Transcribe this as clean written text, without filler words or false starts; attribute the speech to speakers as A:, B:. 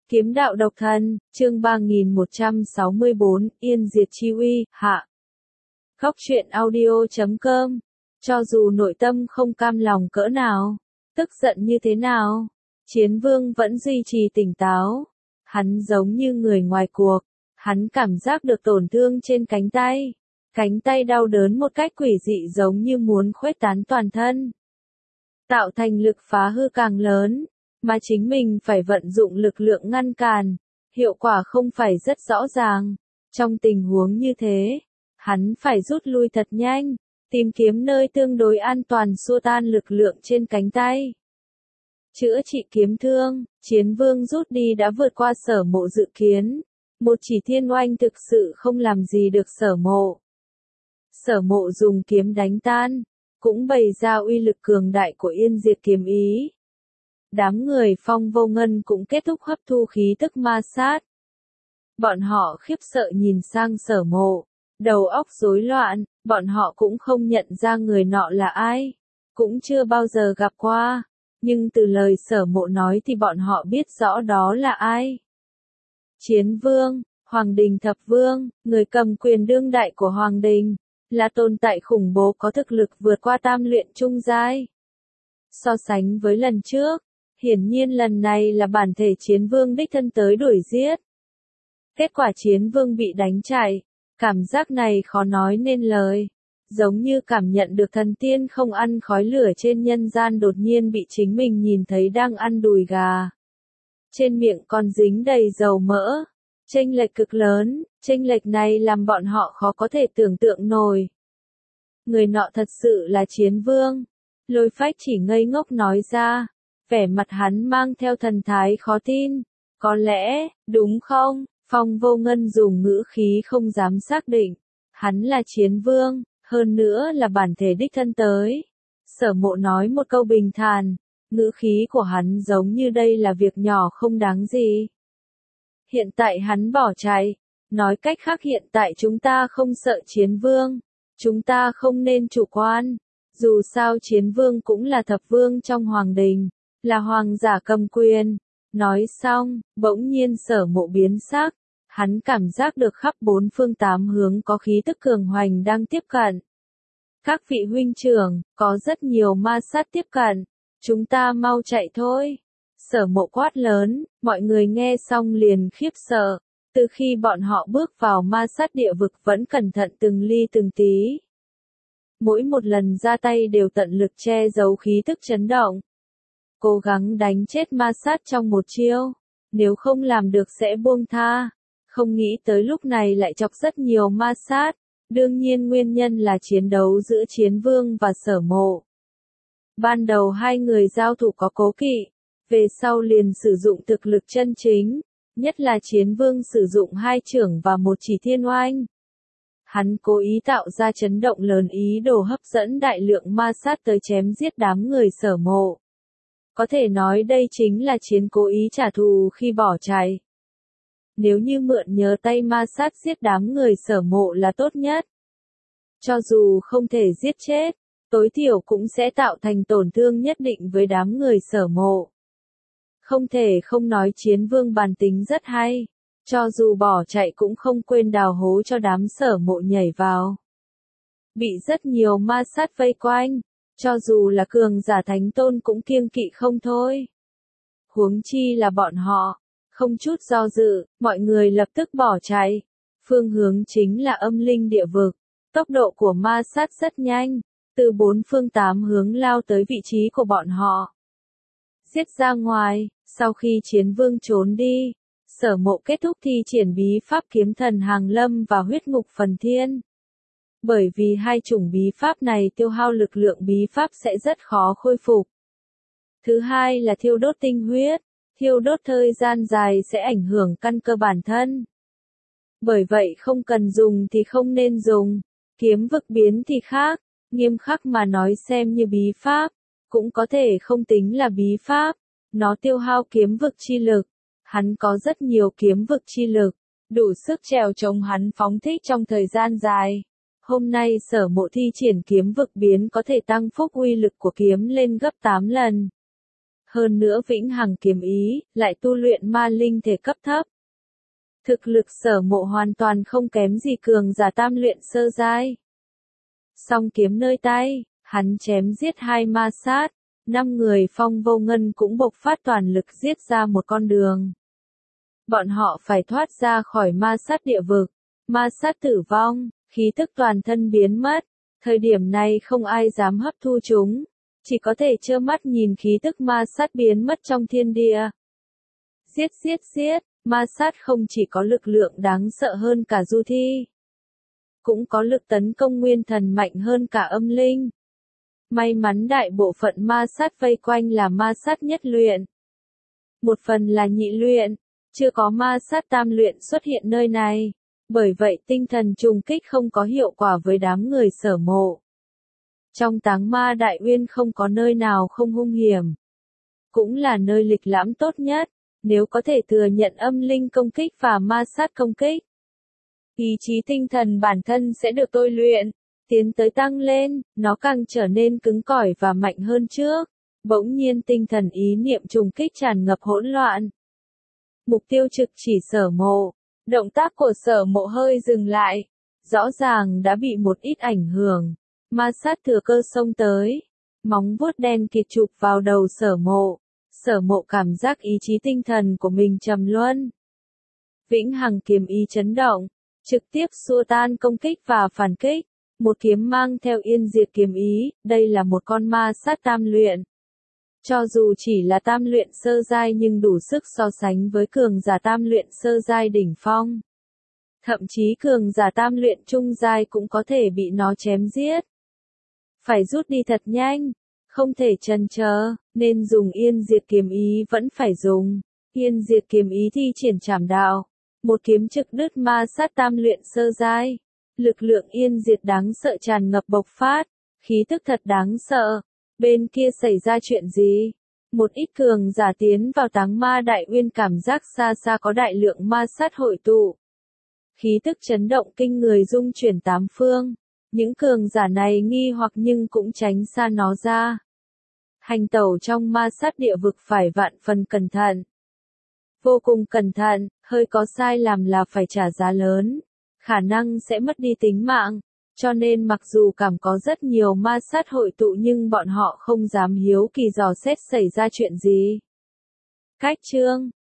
A: Kiếm đạo độc thân, chương 3164, Yên diệt chi uy, hạ. Khóc chuyện audio.com. Cho dù nội tâm không cam lòng cỡ nào, tức giận như thế nào, Chiến Vương vẫn duy trì tỉnh táo. Hắn giống như người ngoài cuộc, hắn cảm giác được tổn thương trên cánh tay đau đớn một cách quỷ dị giống như muốn khuếch tán toàn thân, tạo thành lực phá hư càng lớn, mà chính mình phải vận dụng lực lượng ngăn cản, hiệu quả không phải rất rõ ràng. Trong tình huống như thế, hắn phải rút lui thật nhanh, tìm kiếm nơi tương đối an toàn xua tan lực lượng trên cánh tay. Chữa trị kiếm thương, Chiến Vương rút đi đã vượt qua Sở Mộ dự kiến. Một chỉ thiên oanh thực sự không làm gì được Sở Mộ. Sở Mộ dùng kiếm đánh tan, cũng bày ra uy lực cường đại của Yên diệt kiếm ý. Đám người Phong Vô Ngân cũng kết thúc hấp thu khí tức ma sát. Bọn họ khiếp sợ nhìn sang Sở Mộ, đầu óc rối loạn, bọn họ cũng không nhận ra người nọ là ai, cũng chưa bao giờ gặp qua, nhưng từ lời Sở Mộ nói thì bọn họ biết rõ đó là ai. Chiến Vương, Hoàng Đình Thập Vương, người cầm quyền đương đại của Hoàng Đình, là tồn tại khủng bố có thực lực vượt qua tam luyện trung giai. So sánh với lần trước, hiển nhiên lần này là bản thể Chiến Vương đích thân tới đuổi giết. Kết quả Chiến Vương bị đánh chạy, cảm giác này khó nói nên lời, giống như cảm nhận được thần tiên không ăn khói lửa trên nhân gian đột nhiên bị chính mình nhìn thấy đang ăn đùi gà. Trên miệng còn dính đầy dầu mỡ, chênh lệch cực lớn, chênh lệch này làm bọn họ khó có thể tưởng tượng nổi. Người nọ thật sự là Chiến Vương, Lôi Phách chỉ ngây ngốc nói ra. Vẻ mặt hắn mang theo thần thái khó tin. Có lẽ, đúng không? Phong Vô Ngân dùng ngữ khí không dám xác định. Hắn là Chiến Vương, hơn nữa là bản thể đích thân tới. Sở Mộ nói một câu bình thản, ngữ khí của hắn giống như đây là việc nhỏ không đáng gì. Hiện tại hắn bỏ chạy, nói cách khác hiện tại chúng ta không sợ Chiến Vương, chúng ta không nên chủ quan. Dù sao Chiến Vương cũng là thập vương trong Hoàng Đình, là hoàng giả cầm quyền. Nói xong, bỗng nhiên Sở Mộ biến sắc, hắn cảm giác được khắp bốn phương tám hướng có khí tức cường hoành đang tiếp cận. Các vị huynh trưởng, có rất nhiều ma sát tiếp cận, chúng ta mau chạy thôi. Sở Mộ quát lớn, mọi người nghe xong liền khiếp sợ, từ khi bọn họ bước vào ma sát địa vực vẫn cẩn thận từng ly từng tí. Mỗi một lần ra tay đều tận lực che giấu khí tức chấn động. Cố gắng đánh chết ma sát trong một chiêu, nếu không làm được sẽ buông tha. Không nghĩ tới lúc này lại chọc rất nhiều ma sát, đương nhiên nguyên nhân là chiến đấu giữa Chiến Vương và Sở Mộ. Ban đầu hai người giao thủ có cố kỵ, về sau liền sử dụng thực lực chân chính, nhất là Chiến Vương sử dụng hai chưởng và một chỉ thiên oanh. Hắn cố ý tạo ra chấn động lớn ý đồ hấp dẫn đại lượng ma sát tới chém giết đám người Sở Mộ. Có thể nói đây chính là Chiến cố ý trả thù khi bỏ chạy. Nếu như mượn nhờ tay ma sát giết đám người Sở Mộ là tốt nhất. Cho dù không thể giết chết, tối thiểu cũng sẽ tạo thành tổn thương nhất định với đám người Sở Mộ. Không thể không nói Chiến Vương bản tính rất hay. Cho dù bỏ chạy cũng không quên đào hố cho đám Sở Mộ nhảy vào. Bị rất nhiều ma sát vây quanh, cho dù là cường giả thánh tôn cũng kiêng kỵ không thôi. Huống chi là bọn họ, không chút do dự, mọi người lập tức bỏ chạy. Phương hướng chính là âm linh địa vực, tốc độ của ma sát rất nhanh, từ bốn phương tám hướng lao tới vị trí của bọn họ. Giết ra ngoài, sau khi Chiến Vương trốn đi, Sở Mộ kết thúc thi triển bí pháp kiếm thần hàng lâm và huyết ngục phần thiên. Bởi vì hai chủng bí pháp này tiêu hao lực lượng bí pháp sẽ rất khó khôi phục. Thứ hai là thiêu đốt tinh huyết, thiêu đốt thời gian dài sẽ ảnh hưởng căn cơ bản thân. Bởi vậy không cần dùng thì không nên dùng, kiếm vực biến thì khác, nghiêm khắc mà nói xem như bí pháp, cũng có thể không tính là bí pháp, nó tiêu hao kiếm vực chi lực. Hắn có rất nhiều kiếm vực chi lực, đủ sức trèo chống hắn phóng thích trong thời gian dài. Hôm nay Sở Mộ thi triển kiếm vực biến có thể tăng phúc uy lực của kiếm lên gấp 8 lần. Hơn nữa vĩnh hằng kiếm ý, lại tu luyện ma linh thể cấp thấp. Thực lực Sở Mộ hoàn toàn không kém gì cường giả tam luyện sơ giai. Song kiếm nơi tay, hắn chém giết 2 ma sát, 5 người Phong Vô Ngân cũng bộc phát toàn lực giết ra một con đường. Bọn họ phải thoát ra khỏi ma sát địa vực, ma sát tử vong, khí tức toàn thân biến mất. Thời điểm này không ai dám hấp thu chúng, chỉ có thể trơ mắt nhìn khí tức ma sát biến mất trong thiên địa. Giết giết giết, ma sát không chỉ có lực lượng đáng sợ hơn cả du thi, cũng có lực tấn công nguyên thần mạnh hơn cả âm linh. May mắn đại bộ phận ma sát vây quanh là ma sát nhất luyện. Một phần là nhị luyện, chưa có ma sát tam luyện xuất hiện nơi này. Bởi vậy tinh thần trùng kích không có hiệu quả với đám người Sở Mộ. Trong Táng Ma Đại Uyên không có nơi nào không hung hiểm. Cũng là nơi lịch lãm tốt nhất, nếu có thể thừa nhận âm linh công kích và ma sát công kích. Ý chí tinh thần bản thân sẽ được tôi luyện, tiến tới tăng lên, nó càng trở nên cứng cỏi và mạnh hơn trước. Bỗng nhiên tinh thần ý niệm trùng kích tràn ngập hỗn loạn. Mục tiêu trực chỉ Sở Mộ. Động tác của Sở Mộ hơi dừng lại, rõ ràng đã bị một ít ảnh hưởng. Ma sát thừa cơ xông tới, móng vuốt đen kịt chụp vào đầu Sở Mộ. Sở Mộ cảm giác ý chí tinh thần của mình trầm luân. Vĩnh hằng kiếm ý chấn động, trực tiếp xua tan công kích và phản kích. Một kiếm mang theo yên diệt kiếm ý, đây là một con ma sát tam luyện. Cho dù chỉ là tam luyện sơ giai nhưng đủ sức so sánh với cường giả tam luyện sơ giai đỉnh phong. Thậm chí cường giả tam luyện trung giai cũng có thể bị nó chém giết. Phải rút đi thật nhanh, không thể chần chờ, nên dùng yên diệt kiếm ý vẫn phải dùng. Yên diệt kiếm ý thi triển trảm đạo, một kiếm trực đứt ma sát tam luyện sơ giai. Lực lượng yên diệt đáng sợ tràn ngập bộc phát, khí tức thật đáng sợ. Bên kia xảy ra chuyện gì? Một ít cường giả tiến vào Táng Ma Đại Uyên cảm giác xa xa có đại lượng ma sát hội tụ. Khí tức chấn động kinh người dung chuyển tám phương. Những cường giả này nghi hoặc nhưng cũng tránh xa nó ra. Hành tẩu trong ma sát địa vực phải vạn phần cẩn thận. Vô cùng cẩn thận, hơi có sai làm là phải trả giá lớn. Khả năng sẽ mất đi tính mạng. Cho nên mặc dù cảm có rất nhiều ma sát hội tụ nhưng bọn họ không dám hiếu kỳ dò xét xảy ra chuyện gì. Cách chương